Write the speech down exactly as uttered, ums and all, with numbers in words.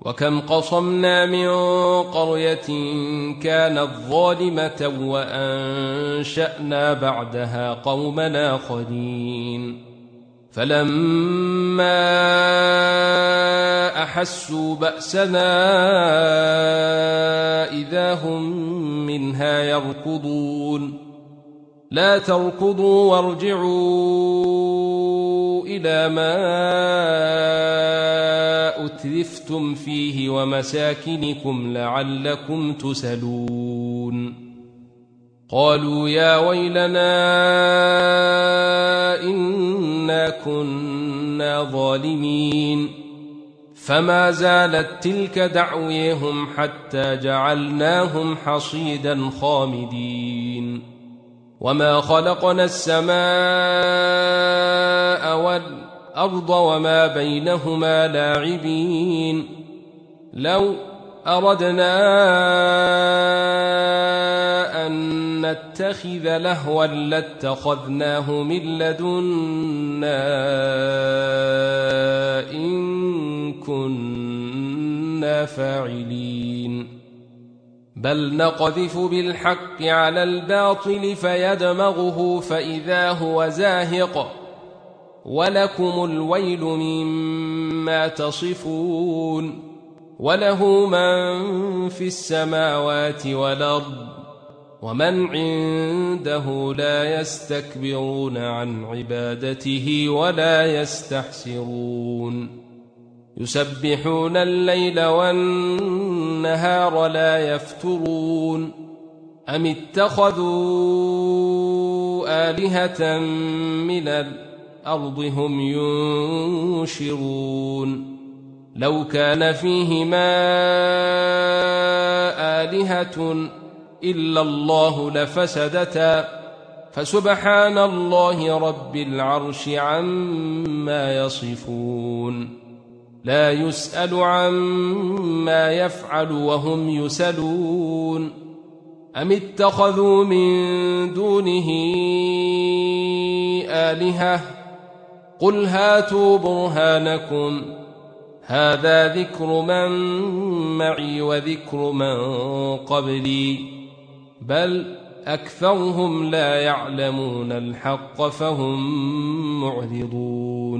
وكم قصمنا من قرية كانت ظالمة وأنشأنا بعدها قومنا آخرين فلما أحسوا بأسنا إذا هم منها يركضون لا تركضوا وارجعوا إلى ما أترفتم فيه ومساكنكم لعلكم تسلون قالوا يا ويلنا إنا كنا ظالمين فما زالت تلك دعويهم حتى جعلناهم حصيدا خامدين وما خلقنا السماء والأرض وما بينهما لاعبين لو أردنا أن نتخذ لهوا لاتخذناه من لدنا إن كنا فاعلين بل نقذف بالحق على الباطل فيدمغه فإذا هو زاهق ولكم الويل مما تصفون وله من في السماوات والأرض ومن عنده لا يستكبرون عن عبادته ولا يستحسرون يسبحون الليل والنهار لا يفترون أم اتخذوا آلهة من الأرض هم ينشرون لو كان فيهما آلهة إلا الله لفسدتا فسبحان الله رب العرش عما يصفون لا يسأل عما يفعل وهم يسألون أم اتخذوا من دونه آلهة قل هاتوا برهانكم هذا ذكر من معي وذكر من قبلي بل أكثرهم لا يعلمون الحق فهم معرضون